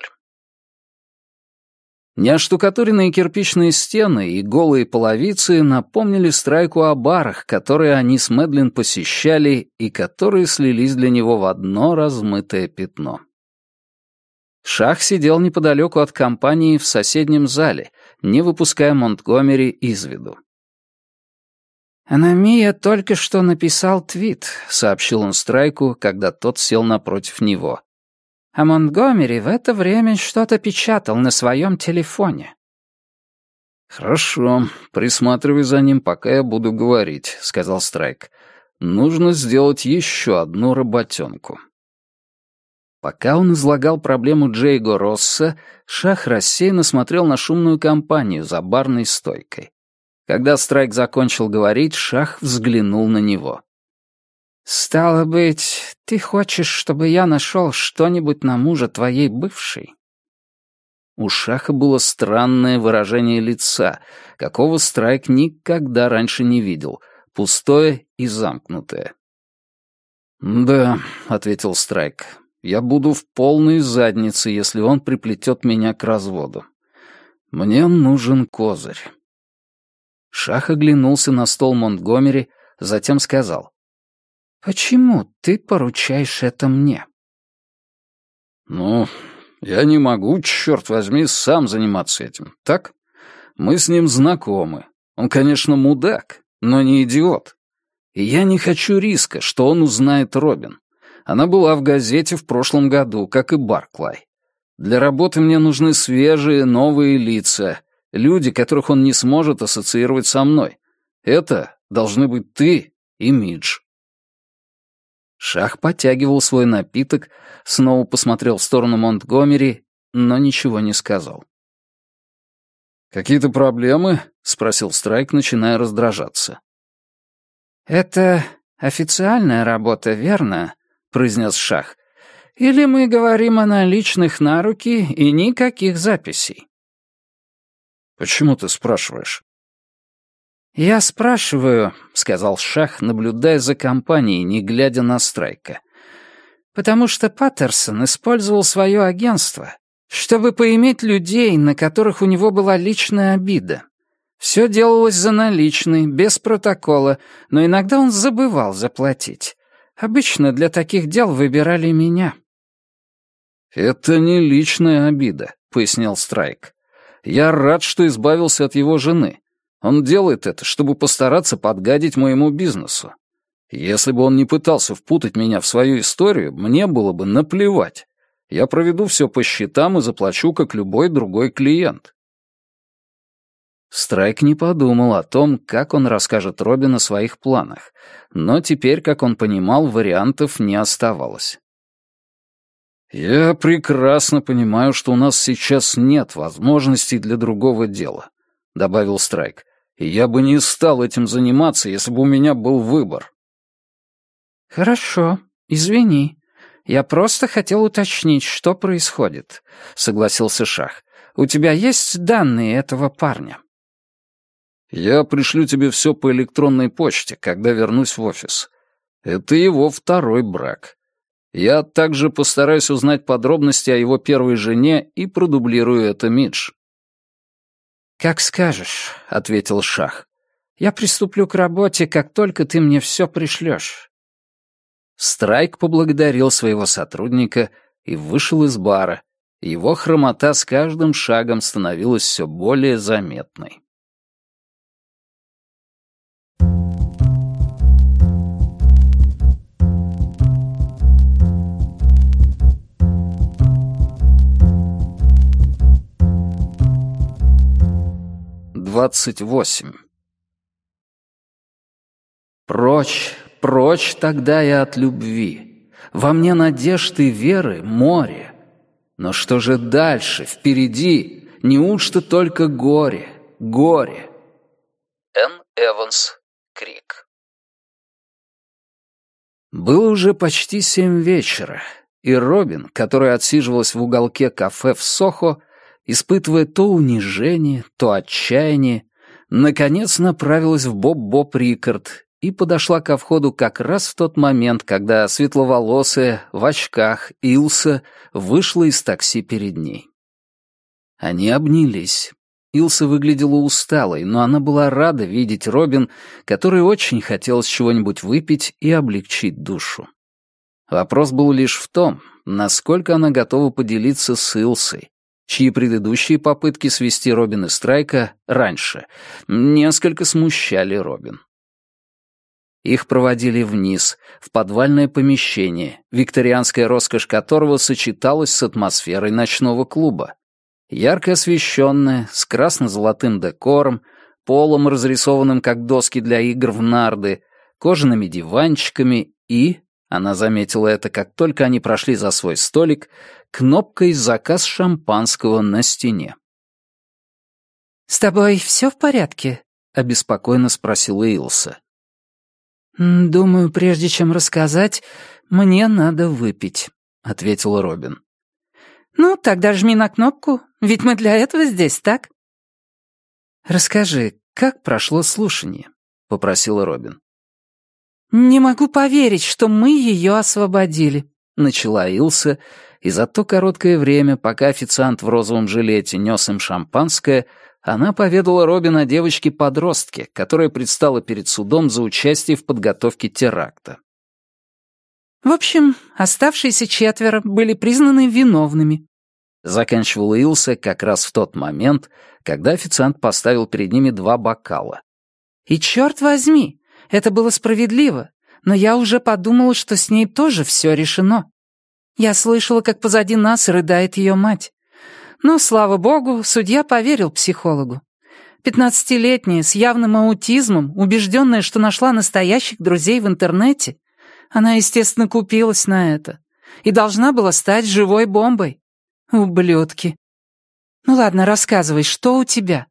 Неоштукатуренные кирпичные стены и голые половицы напомнили Страйку о барах, которые они с Мэдлин посещали и которые слились для него в одно размытое пятно. Шах сидел неподалеку от компании в соседнем зале, не выпуская Монтгомери из виду. «Анамия только что написал твит», — сообщил он Страйку, когда тот сел напротив него. «А Монтгомери в это время что-то печатал на своем телефоне». «Хорошо, присматривай за ним, пока я буду говорить», — сказал Страйк. «Нужно сделать еще одну работенку». Пока он излагал проблему Джейго Росса, Шах рассеянно смотрел на шумную компанию за барной стойкой. Когда Страйк закончил говорить, Шах взглянул на него. «Стало быть, ты хочешь, чтобы я нашел что-нибудь на мужа твоей бывшей?» У Шаха было странное выражение лица, какого Страйк никогда раньше не видел, пустое и замкнутое. «Да», — ответил Страйк, — «я буду в полной заднице, если он приплетет меня к разводу. Мне нужен козырь». Шах оглянулся на стол Монтгомери, затем сказал: «Почему ты поручаешь это мне?» «Ну, я не могу, черт возьми, сам заниматься этим, так? Мы с ним знакомы. Он, конечно, мудак, но не идиот. И я не хочу риска, что он узнает Робин. Она была в газете в прошлом году, как и Барклай. Для работы мне нужны свежие, новые лица, люди, которых он не сможет ассоциировать со мной. Это должны быть ты и Мидж». Шах потягивал свой напиток, снова посмотрел в сторону Монтгомери, но ничего не сказал. «Какие-то проблемы?» — спросил Страйк, начиная раздражаться. «Это официальная работа, верно?» — произнес Шах. «Или мы говорим о наличных на руки и никаких записей?» «Почему ты спрашиваешь?» «Я спрашиваю», — сказал Шах, наблюдая за компанией, не глядя на Страйка, «потому что Паттерсон использовал свое агентство, чтобы поиметь людей, на которых у него была личная обида. Все делалось за наличный, без протокола, но иногда он забывал заплатить. Обычно для таких дел выбирали меня». «Это не личная обида», — пояснил Страйк. «Я рад, что избавился от его жены. Он делает это, чтобы постараться подгадить моему бизнесу. Если бы он не пытался впутать меня в свою историю, мне было бы наплевать. Я проведу все по счетам и заплачу, как любой другой клиент». Страйк не подумал о том, как он расскажет Робин о своих планах, но теперь, как он понимал, вариантов не оставалось. «Я прекрасно понимаю, что у нас сейчас нет возможностей для другого дела», — добавил Страйк. «И я бы не стал этим заниматься, если бы у меня был выбор». «Хорошо, извини. Я просто хотел уточнить, что происходит», — согласился Шах. «У тебя есть данные этого парня?» «Я пришлю тебе все по электронной почте, когда вернусь в офис. Это его второй брак. Я также постараюсь узнать подробности о его первой жене и продублирую это Мидж». «Как скажешь», — ответил Шах. «Я приступлю к работе, как только ты мне все пришлешь». Страйк поблагодарил своего сотрудника и вышел из бара. Его хромота с каждым шагом становилась все более заметной. Двадцать восемь. Прочь, прочь тогда я от любви. Во мне надежд и веры море. Но что же дальше, впереди? Неужто только горе, горе? Энн Эванс, Крик. Было уже почти 7 вечера, и Робин, которая отсиживалась в уголке кафе в Сохо, испытывая то унижение, то отчаяние, наконец направилась в Боб-Боб Рикард и подошла ко входу как раз в тот момент, когда светловолосая, в очках, Илса вышла из такси перед ней. Они обнялись. Илса выглядела усталой, но она была рада видеть Робин, которой очень хотелось чего-нибудь выпить и облегчить душу. Вопрос был лишь в том, насколько она готова поделиться с Илсой, чьи предыдущие попытки свести Робин и Страйка раньше несколько смущали Робин. Их проводили вниз, в подвальное помещение, викторианская роскошь которого сочеталась с атмосферой ночного клуба. Ярко освещенное, с красно-золотым декором, полом, разрисованным как доски для игр в нарды, кожаными диванчиками и, она заметила это, как только они прошли за свой столик, кнопкой «Заказ шампанского» на стене. «С тобой все в порядке?» — обеспокоенно спросила Илса. «Думаю, прежде чем рассказать, мне надо выпить», — ответила Робин. «Ну, тогда жми на кнопку, ведь мы для этого здесь, так?» «Расскажи, как прошло слушание?» — попросила Робин. «Не могу поверить, что мы ее освободили», — начала Илса, и за то короткое время, пока официант в розовом жилете нес им шампанское, она поведала Робин о девочке-подростке, которая предстала перед судом за участие в подготовке теракта. «В общем, оставшиеся 4 были признаны виновными», — заканчивала Илса как раз в тот момент, когда официант поставил перед ними 2 бокала. «И черт возьми, это было справедливо, но я уже подумала, что с ней тоже все решено. Я слышала, как позади нас рыдает ее мать. Но, слава богу, судья поверил психологу. 15-летняя, с явным аутизмом, убежденная, что нашла настоящих друзей в интернете, она, естественно, купилась на это и должна была стать живой бомбой. Ублюдки. Ну ладно, рассказывай, что у тебя?»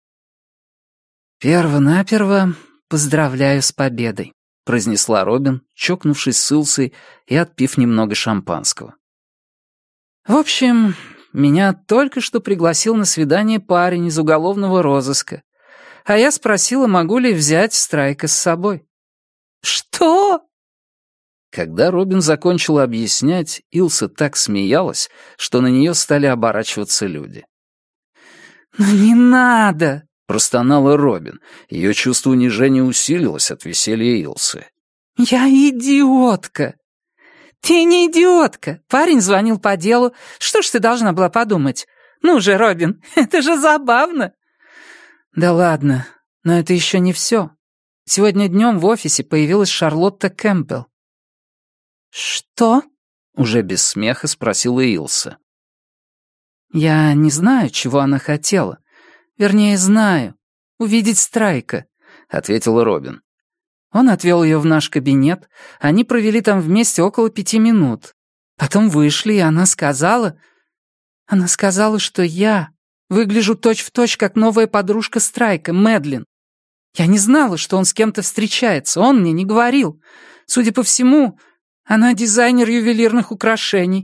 «Перво-наперво поздравляю с победой», — произнесла Робин, чокнувшись с Илсой и отпив немного шампанского. «В общем, меня только что пригласил на свидание парень из уголовного розыска, а я спросила, могу ли взять Страйка с собой». «Что?» Когда Робин закончила объяснять, Илса так смеялась, что на нее стали оборачиваться люди. «Ну не надо!» — простонала Робин. Ее чувство унижения усилилось от веселья Илсы. «Я идиотка!» «Ты не идиотка! Парень звонил по делу. Что ж ты должна была подумать? Ну же, Робин, это же забавно!» «Да ладно, но это еще не все. Сегодня днем в офисе появилась Шарлотта Кэмпбелл». «Что?» — уже без смеха спросила Илса. «Я не знаю, чего она хотела. Вернее, знаю. Увидеть Страйка», — ответила Робин. Он отвел ее в наш кабинет, они провели там вместе около 5 минут. Потом вышли, и она сказала... Она сказала, что я выгляжу точь-в-точь, как новая подружка Страйка, Мэдлин. Я не знала, что он с кем-то встречается, он мне не говорил. Судя по всему, она дизайнер ювелирных украшений».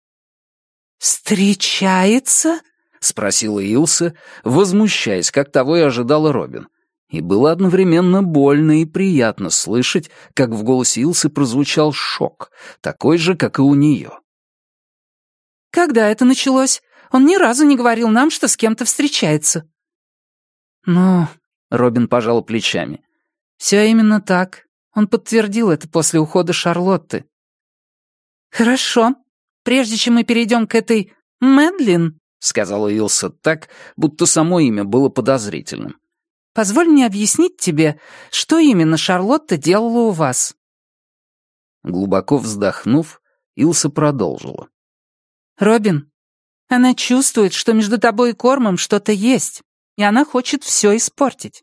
«Встречается?» — спросила Илса, возмущаясь, как того и ожидала Робин. И было одновременно больно и приятно слышать, как в голосе Илсы прозвучал шок, такой же, как и у нее. «Когда это началось? Он ни разу не говорил нам, что с кем-то встречается». «Ну...» — Робин пожала плечами. «Все именно так. Он подтвердил это после ухода Шарлотты. «Хорошо. Прежде чем мы перейдем к этой Мэдлин», — сказала Илса так, будто само имя было подозрительным, «позволь мне объяснить тебе, что именно Шарлотта делала у вас». Глубоко вздохнув, Илса продолжила. «Робин, она чувствует, что между тобой и Кормом что-то есть, и она хочет все испортить».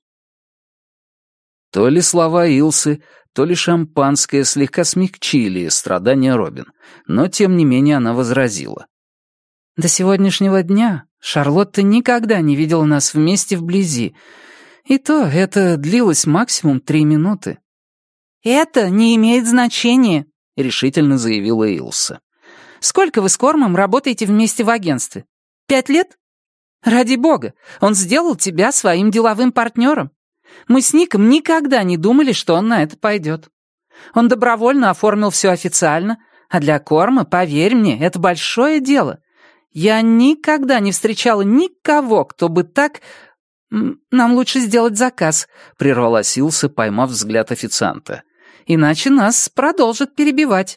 То ли слова Илсы, то ли шампанское слегка смягчили страдания Робин, но тем не менее она возразила. «До сегодняшнего дня Шарлотта никогда не видела нас вместе вблизи, и то это длилось максимум 3 минуты». «Это не имеет значения», — решительно заявила Илса. «Сколько вы с Кормом работаете вместе в агентстве? 5 лет? Ради бога, он сделал тебя своим деловым партнером. Мы с Ником никогда не думали, что он на это пойдет. Он добровольно оформил все официально, а для Корма, поверь мне, это большое дело. Я никогда не встречала никого, кто бы так... Нам лучше сделать заказ», — прервалась Илса, поймав взгляд официанта. «Иначе нас продолжат перебивать».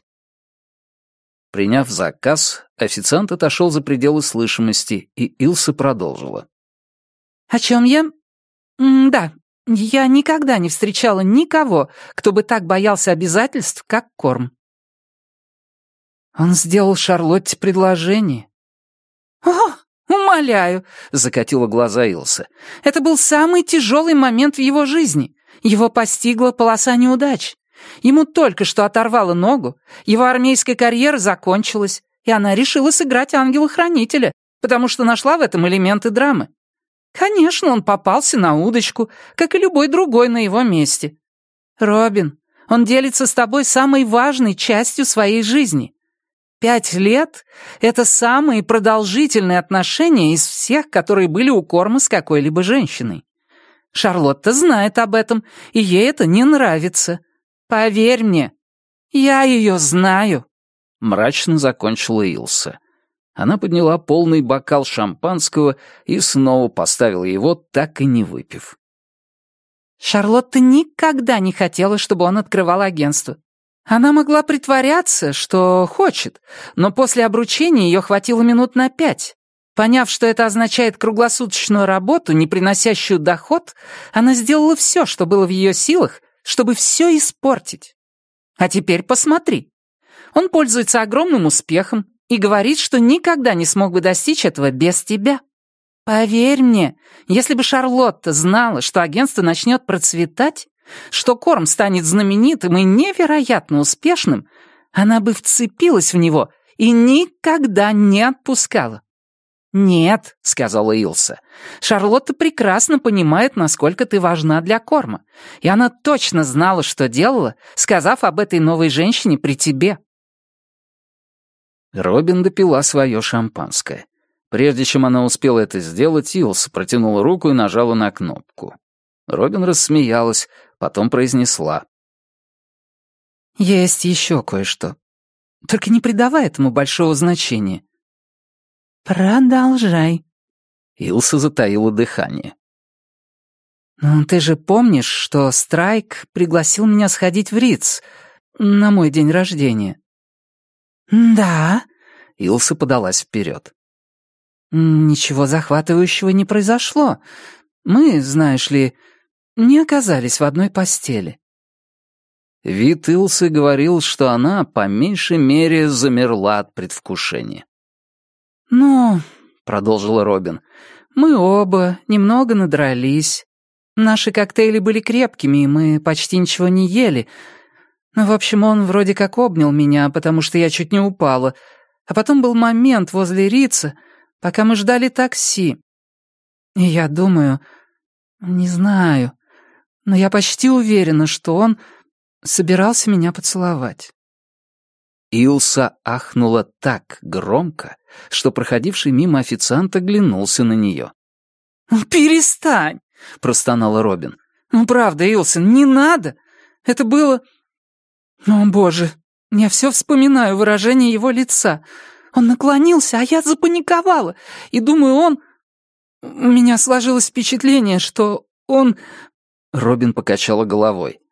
Приняв заказ, официант отошел за пределы слышимости, и Илса продолжила. «О чем я? Да, я никогда не встречала никого, кто бы так боялся обязательств, как Корм». «Он сделал Шарлотте предложение». «О, умоляю», — закатила глаза Илса. «Это был самый тяжелый момент в его жизни. Его постигла полоса неудач. Ему только что оторвало ногу, его армейская карьера закончилась, и она решила сыграть ангела-хранителя, потому что нашла в этом элементы драмы. Конечно, он попался на удочку, как и любой другой на его месте. Робин, он делится с тобой самой важной частью своей жизни. 5 лет — это самые продолжительные отношения из всех, которые были у Корма с какой-либо женщиной. Шарлотта знает об этом, и ей это не нравится. Поверь мне, я ее знаю». Мрачно закончила Илса. Она подняла полный бокал шампанского и снова поставила его, так и не выпив. Шарлотта никогда не хотела, чтобы он открывал агентство. Она могла притворяться, что хочет, но после обручения ее хватило минут на 5. Поняв, что это означает круглосуточную работу, не приносящую доход, она сделала все, что было в ее силах, чтобы все испортить. А теперь посмотри. Он пользуется огромным успехом и говорит, что никогда не смог бы достичь этого без тебя. Поверь мне, если бы Шарлотта знала, что агентство начнет процветать, что Корм станет знаменитым и невероятно успешным, она бы вцепилась в него и никогда не отпускала. «Нет», — сказала Илса, — «Шарлотта прекрасно понимает, насколько ты важна для Корма, и она точно знала, что делала, сказав об этой новой женщине при тебе». Робин допила свое шампанское. Прежде чем она успела это сделать, Илса протянула руку и нажала на кнопку. Робин рассмеялась, потом произнесла. «Есть еще кое-что. Только не придавай этому большого значения». «Продолжай». Илса затаила дыхание. «Ну, ты же помнишь, что Страйк пригласил меня сходить в Риц на мой день рождения?» «Да». Илса подалась вперед. «Ничего захватывающего не произошло. Мы, знаешь ли, не оказались в одной постели». Вид Илсы говорил, что она, по меньшей мере, замерла от предвкушения. «Ну, — продолжила Робин, — мы оба немного надрались. Наши коктейли были крепкими, и мы почти ничего не ели. Ну, в общем, он вроде как обнял меня, потому что я чуть не упала. А потом был момент возле Рица, пока мы ждали такси. И я думаю, не знаю, но я почти уверена, что он собирался меня поцеловать». Илса ахнула так громко, что проходивший мимо официант оглянулся на нее. «Перестань!» — простонала Робин. «Ну, правда, Илсон, не надо! Это было... О, боже, я все вспоминаю выражение его лица. Он наклонился, а я запаниковала. И думаю, У меня сложилось впечатление, что он...» Робин покачала головой.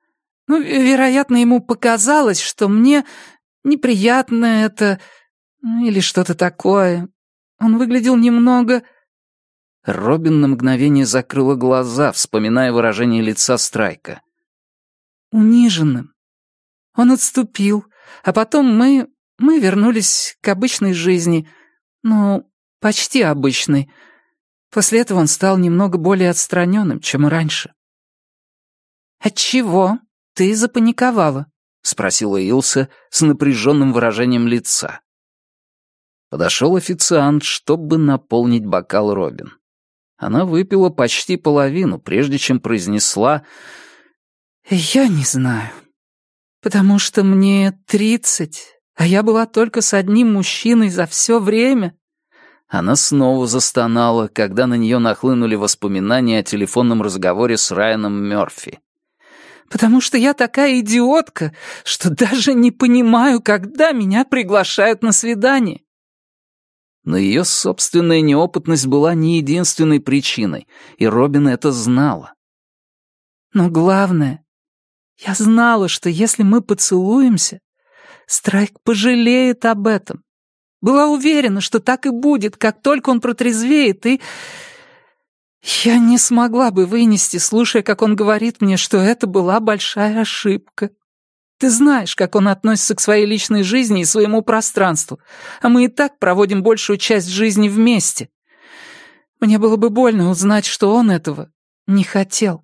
Ну, вероятно, ему показалось, что мне неприятно это... или что-то такое. Он выглядел немного...» Робин на мгновение закрыла глаза, вспоминая выражение лица Страйка. «Униженным. Он отступил, а потом мы вернулись к обычной жизни. Ну, почти обычной. После этого он стал немного более отстраненным, чем раньше». «Отчего ты запаниковала?» — спросила Илса с напряженным выражением лица. Подошел официант, чтобы наполнить бокал Робин. Она выпила почти половину, прежде чем произнесла: «Я не знаю. Потому что мне 30, а я была только с одним мужчиной за все время». Она снова застонала, когда на нее нахлынули воспоминания о телефонном разговоре с Райаном Мёрфи. «Потому что я такая идиотка, что даже не понимаю, когда меня приглашают на свидание». Но ее собственная неопытность была не единственной причиной, и Робин это знала. «Но главное, я знала, что если мы поцелуемся, Страйк пожалеет об этом. Была уверена, что так и будет, как только он протрезвеет, и... Я не смогла бы вынести, слушая, как он говорит мне, что это была большая ошибка. Ты знаешь, как он относится к своей личной жизни и своему пространству, а мы и так проводим большую часть жизни вместе. Мне было бы больно узнать, что он этого не хотел».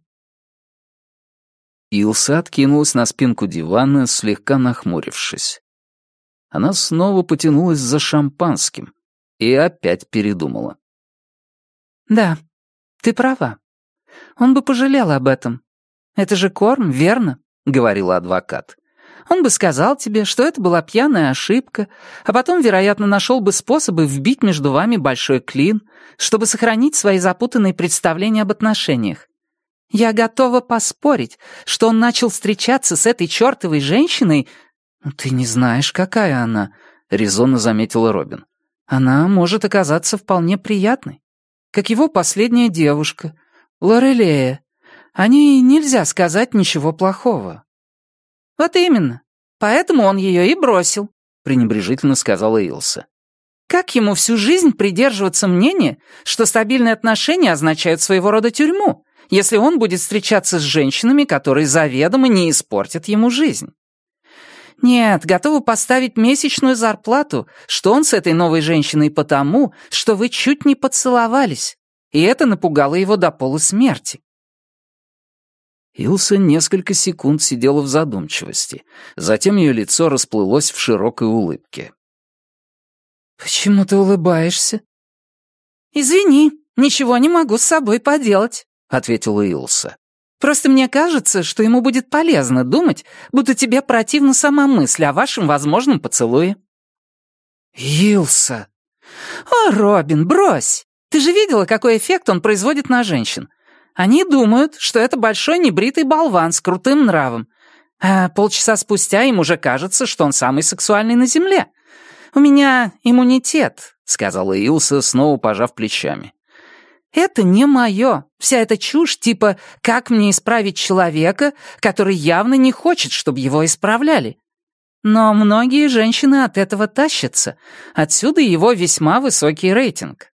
Илса откинулась на спинку дивана, слегка нахмурившись. Она снова потянулась за шампанским и опять передумала. «Да, ты права. Он бы пожалел об этом. Это же корм, верно?» — говорила адвокат. «Он бы сказал тебе, что это была пьяная ошибка, а потом, вероятно, нашел бы способы вбить между вами большой клин, чтобы сохранить свои запутанные представления об отношениях. Я готова поспорить, что он начал встречаться с этой чертовой женщиной...» «Ты не знаешь, какая она», — резонно заметила Робин. «Она может оказаться вполне приятной, как его последняя девушка, Лорелея. О ней нельзя сказать ничего плохого». «Вот именно. Поэтому он ее и бросил», — пренебрежительно сказала Илса. «Как ему всю жизнь придерживаться мнения, что стабильные отношения означают своего рода тюрьму, если он будет встречаться с женщинами, которые заведомо не испортят ему жизнь? Нет, готова поставить месячную зарплату, что он с этой новой женщиной потому, что вы чуть не поцеловались, и это напугало его до полусмерти». Илса несколько секунд сидела в задумчивости. Затем ее лицо расплылось в широкой улыбке. «Почему ты улыбаешься?» «Извини, ничего не могу с собой поделать», — ответила Илса. «Просто мне кажется, что ему будет полезно думать, будто тебе противна сама мысль о вашем возможном поцелуе». «Илса!» «О, Робин, брось! Ты же видела, какой эффект он производит на женщин? Они думают, что это большой небритый болван с крутым нравом. А полчаса спустя им уже кажется, что он самый сексуальный на земле. У меня иммунитет», — сказала Илса, снова пожав плечами. «Это не мое. Вся эта чушь типа «как мне исправить человека», который явно не хочет, чтобы его исправляли. Но многие женщины от этого тащатся. Отсюда его весьма высокий рейтинг».